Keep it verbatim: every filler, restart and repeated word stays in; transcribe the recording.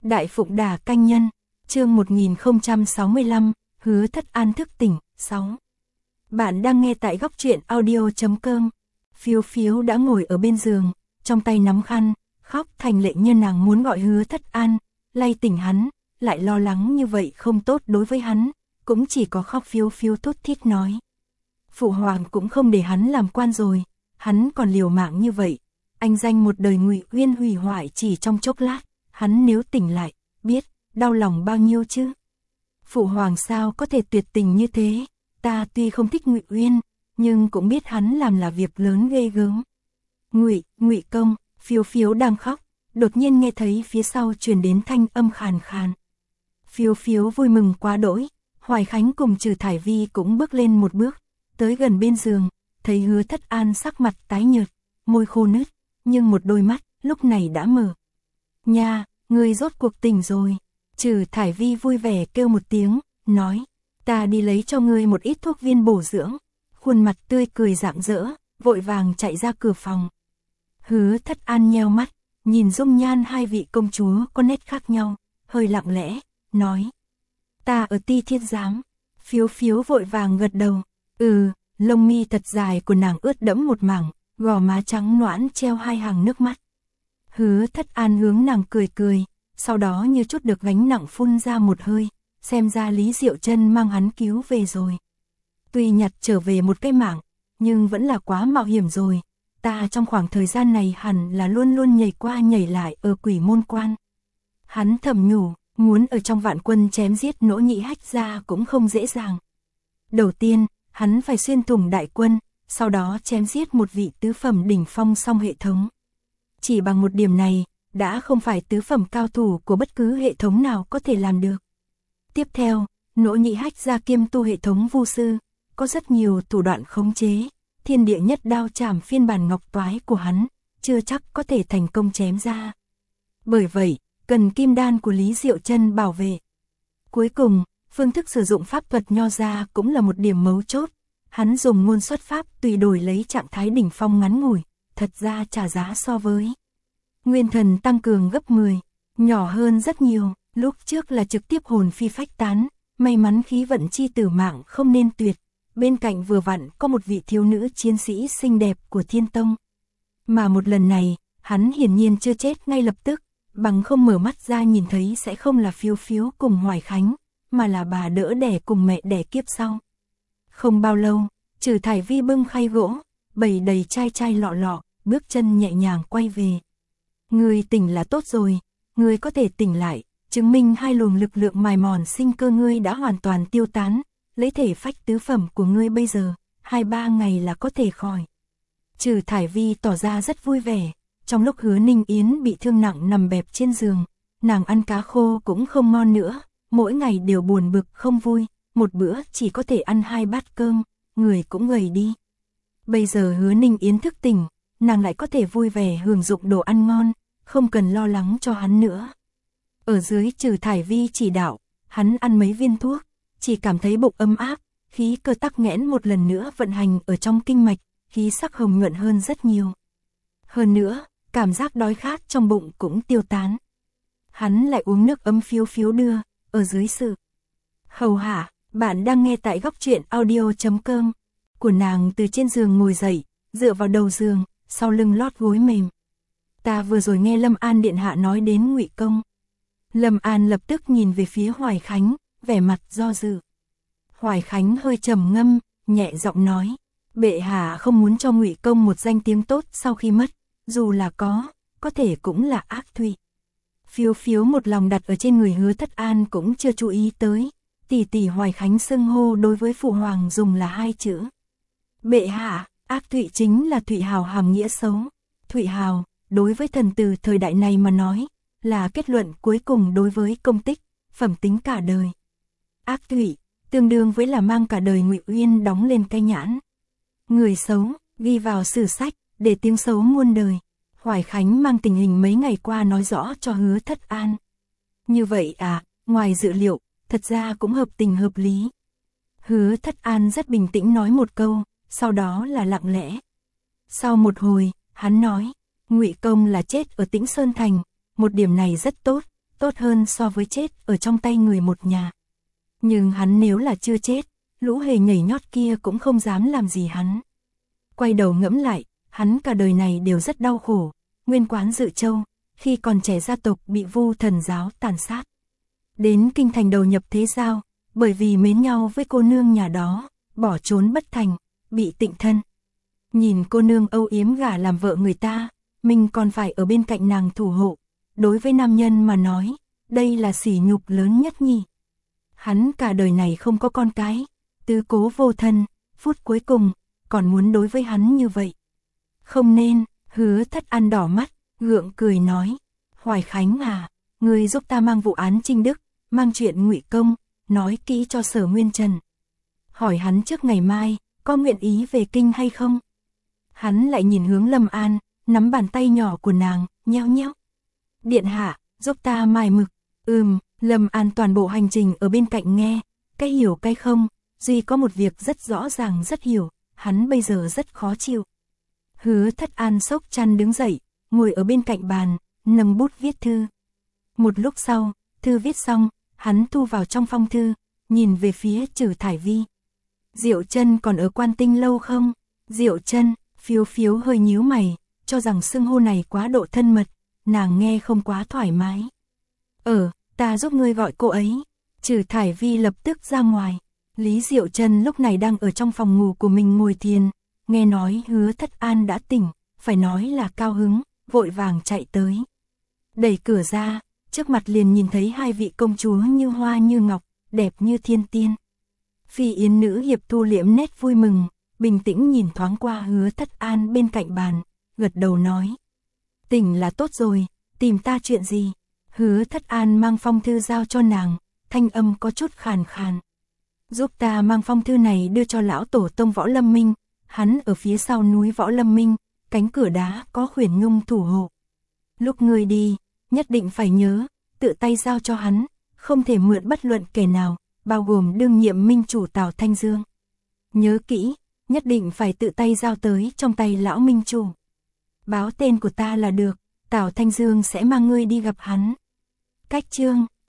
Đại Phụng Đà Canh Nhân, chương một nghìn không trăm sáu mươi lăm, Hứa Thất An thức tỉnh, sáu. Bạn đang nghe tại góc truyện audio chấm com. Phiếu phiếu đã ngồi ở bên giường, trong tay nắm khăn, khóc thành lệ như nàng muốn gọi Hứa Thất An, lay tỉnh hắn, lại lo lắng như vậy không tốt đối với hắn, cũng chỉ có khóc phiếu phiếu thút thít nói. Phụ hoàng cũng không để hắn làm quan rồi, hắn còn liều mạng như vậy, anh danh một đời Ngụy Uyên hủy hoại chỉ trong chốc lát, hắn nếu tỉnh lại, biết đau lòng bao nhiêu chứ. Phụ hoàng sao có thể tuyệt tình như thế, ta tuy không thích Ngụy Uyên, nhưng cũng biết hắn làm là việc lớn ghê gớm. Ngụy, Ngụy công, phiếu phiếu đang khóc, đột nhiên nghe thấy phía sau truyền đến thanh âm khàn khàn. Phiếu phiếu vui mừng quá đỗi, Hoài Khánh cùng Trừ Thải Vi cũng bước lên một bước, tới gần bên giường, thấy Hứa Thất An sắc mặt tái nhợt, môi khô nứt, nhưng một đôi mắt lúc này đã mở. Nha, ngươi rốt cuộc tỉnh rồi. Trừ Thải Vi vui vẻ kêu một tiếng, nói, ta đi lấy cho ngươi một ít thuốc viên bổ dưỡng. Khuôn mặt tươi cười rạng rỡ, vội vàng chạy ra cửa phòng. Hứa Thất An nheo mắt, nhìn dung nhan hai vị công chúa có nét khác nhau, hơi lặng lẽ, nói, ta ở Ti Thiên Giám. Phiếu phiếu vội vàng gật đầu, ừ, lông mi thật dài của nàng ướt đẫm một mảng, gò má trắng nõn treo hai hàng nước mắt. Hứa Thất An hướng nàng cười cười, sau đó như chút được gánh nặng phun ra một hơi, xem ra Lý Diệu Chân mang hắn cứu về rồi. Tuy nhặt trở về một cái mạng, nhưng vẫn là quá mạo hiểm rồi, ta trong khoảng thời gian này hẳn là luôn luôn nhảy qua nhảy lại ở Quỷ Môn Quan. Hắn thầm nhủ, muốn ở trong vạn quân chém giết Nỗ Nhị Hách ra cũng không dễ dàng. Đầu tiên, hắn phải xuyên thủng đại quân, sau đó chém giết một vị tứ phẩm đỉnh phong song hệ thống. Chỉ bằng một điểm này, đã không phải tứ phẩm cao thủ của bất cứ hệ thống nào có thể làm được. Tiếp theo, Nỗ Nhị Hách ra kiêm tu hệ thống vu sư, có rất nhiều thủ đoạn khống chế, thiên địa nhất đao chảm phiên bản ngọc toái của hắn, chưa chắc có thể thành công chém ra. Bởi vậy, cần kim đan của Lý Diệu Chân bảo vệ. Cuối cùng, phương thức sử dụng pháp thuật nho ra cũng là một điểm mấu chốt. Hắn dùng ngôn xuất pháp tùy đổi lấy trạng thái đỉnh phong ngắn ngủi, thật ra trả giá so với nguyên thần tăng cường gấp mười, nhỏ hơn rất nhiều, lúc trước là trực tiếp hồn phi phách tán, may mắn khí vận chi tử mạng không nên tuyệt, bên cạnh vừa vặn có một vị thiếu nữ chiến sĩ xinh đẹp của Thiên Tông. Mà một lần này, hắn hiển nhiên chưa chết ngay lập tức, bằng không mở mắt ra nhìn thấy sẽ không là Phiếu Phiếu cùng Hoài Khánh, mà là bà đỡ đẻ cùng mẹ đẻ kiếp sau. Không bao lâu, Trừ Thải Vi bưng khay gỗ, bày đầy chai chai lọ lọ, bước chân nhẹ nhàng quay về. Ngươi tỉnh là tốt rồi, ngươi có thể tỉnh lại, chứng minh hai luồng lực lượng mài mòn sinh cơ ngươi đã hoàn toàn tiêu tán, lấy thể phách tứ phẩm của ngươi bây giờ, hai ba ngày là có thể khỏi. Trừ Thải Vi tỏ ra rất vui vẻ, trong lúc Hứa Ninh Yến bị thương nặng nằm bẹp trên giường, nàng ăn cá khô cũng không ngon nữa, mỗi ngày đều buồn bực không vui, một bữa chỉ có thể ăn hai bát cơm, người cũng gầy đi. Bây giờ Hứa Ninh Yến thức tỉnh, nàng lại có thể vui vẻ hưởng dụng đồ ăn ngon, không cần lo lắng cho hắn nữa. Ở dưới Trừ Thải Vi chỉ đạo, hắn ăn mấy viên thuốc, chỉ cảm thấy bụng ấm áp, khí cơ tắc nghẽn một lần nữa vận hành ở trong kinh mạch, khí sắc hồng nhuận hơn rất nhiều. Hơn nữa, cảm giác đói khát trong bụng cũng tiêu tán. Hắn lại uống nước ấm Phiếu Phiếu đưa, ở dưới sự hầu hạ. Bạn đang nghe tại góc truyện audio chấm com. Của nàng từ trên giường ngồi dậy, dựa vào đầu giường, sau lưng lót gối mềm. Ta vừa rồi nghe Lâm An điện hạ nói đến Ngụy công. Lâm An lập tức nhìn về phía Hoài Khánh, vẻ mặt do dự. Hoài Khánh hơi trầm ngâm, nhẹ giọng nói, bệ hạ không muốn cho Ngụy công một danh tiếng tốt sau khi mất, dù là có, có thể cũng là ác thụy. Phiếu Phiếu một lòng đặt ở trên người Hứa Thất An cũng chưa chú ý tới. Tỷ tỷ Hoài Khánh xưng hô đối với phụ hoàng dùng là hai chữ. Bệ hạ, ác thụy chính là thụy hào hàm nghĩa xấu. Thụy hào, đối với thần tử thời đại này mà nói, là kết luận cuối cùng đối với công tích, phẩm tính cả đời. Ác thụy, tương đương với là mang cả đời Ngụy Uyên đóng lên cái nhãn. Người xấu, ghi vào sử sách, để tiếng xấu muôn đời. Hoài Khánh mang tình hình mấy ngày qua nói rõ cho Hứa Thất An. Như vậy à, ngoài dự liệu, thật ra cũng hợp tình hợp lý. Hứa Thất An rất bình tĩnh nói một câu, sau đó là lặng lẽ. Sau một hồi, hắn nói, Ngụy công là chết ở Tĩnh Sơn Thành, một điểm này rất tốt, tốt hơn so với chết ở trong tay người một nhà. Nhưng hắn nếu là chưa chết, lũ hề nhảy nhót kia cũng không dám làm gì hắn. Quay đầu ngẫm lại, hắn cả đời này đều rất đau khổ, nguyên quán Dự Châu, khi còn trẻ gia tộc bị Vu Thần giáo tàn sát. Đến kinh thành đầu nhập thế giao, bởi vì mến nhau với cô nương nhà đó, bỏ trốn bất thành, bị tịnh thân. Nhìn cô nương âu yếm gả làm vợ người ta, mình còn phải ở bên cạnh nàng thủ hộ. Đối với nam nhân mà nói, đây là sỉ nhục lớn nhất nhỉ. Hắn cả đời này không có con cái, tứ cố vô thân, phút cuối cùng, còn muốn đối với hắn như vậy. Không nên, Hứa Thất An đỏ mắt, gượng cười nói, Hoài Khánh à, ngươi giúp ta mang vụ án Trinh Đức, mang chuyện Ngụy Công, nói kỹ cho Sở Nguyên Trần. Hỏi hắn trước ngày mai, có nguyện ý về kinh hay không? Hắn lại nhìn hướng Lâm An, nắm bàn tay nhỏ của nàng, nheo nheo. Điện hạ, giúp ta mài mực. Ừm, Lâm An toàn bộ hành trình ở bên cạnh nghe, cái hiểu cái không, duy có một việc rất rõ ràng rất hiểu, hắn bây giờ rất khó chịu. Hứa Thất An sốc chăn đứng dậy, ngồi ở bên cạnh bàn, nâng bút viết thư. Một lúc sau, thư viết xong, hắn thu vào trong phong thư, nhìn về phía Trử Thải Vi. Diệu Chân còn ở Quan Tinh lâu không? Diệu Chân, Phiếu Phiếu hơi nhíu mày, cho rằng xưng hô này quá độ thân mật, nàng nghe không quá thoải mái. Ờ, ta giúp ngươi gọi cô ấy. Trử Thải Vi lập tức ra ngoài. Lý Diệu Chân lúc này đang ở trong phòng ngủ của mình ngồi thiền, nghe nói Hứa Thất An đã tỉnh, phải nói là cao hứng, vội vàng chạy tới. Đẩy cửa ra, trước mặt liền nhìn thấy hai vị công chúa như hoa như ngọc, đẹp như thiên tiên. Phi Yến nữ hiệp thu liễm nét vui mừng, bình tĩnh nhìn thoáng qua Hứa Thất An bên cạnh bàn, gật đầu nói. Tỉnh là tốt rồi, tìm ta chuyện gì? Hứa Thất An mang phong thư giao cho nàng, thanh âm có chút khàn khàn. Giúp ta mang phong thư này đưa cho lão tổ tông Võ Lâm Minh, hắn ở phía sau núi Võ Lâm Minh, cánh cửa đá có Khuyển Nhung thủ hộ. Lúc ngươi đi, nhất định phải nhớ, tự tay giao cho hắn, không thể mượn bất luận kẻ nào, bao gồm đương nhiệm minh chủ Tào Thanh Dương. Nhớ kỹ, nhất định phải tự tay giao tới trong tay lão minh chủ. Báo tên của ta là được, Tào Thanh Dương sẽ mang ngươi đi gặp hắn. Cách chương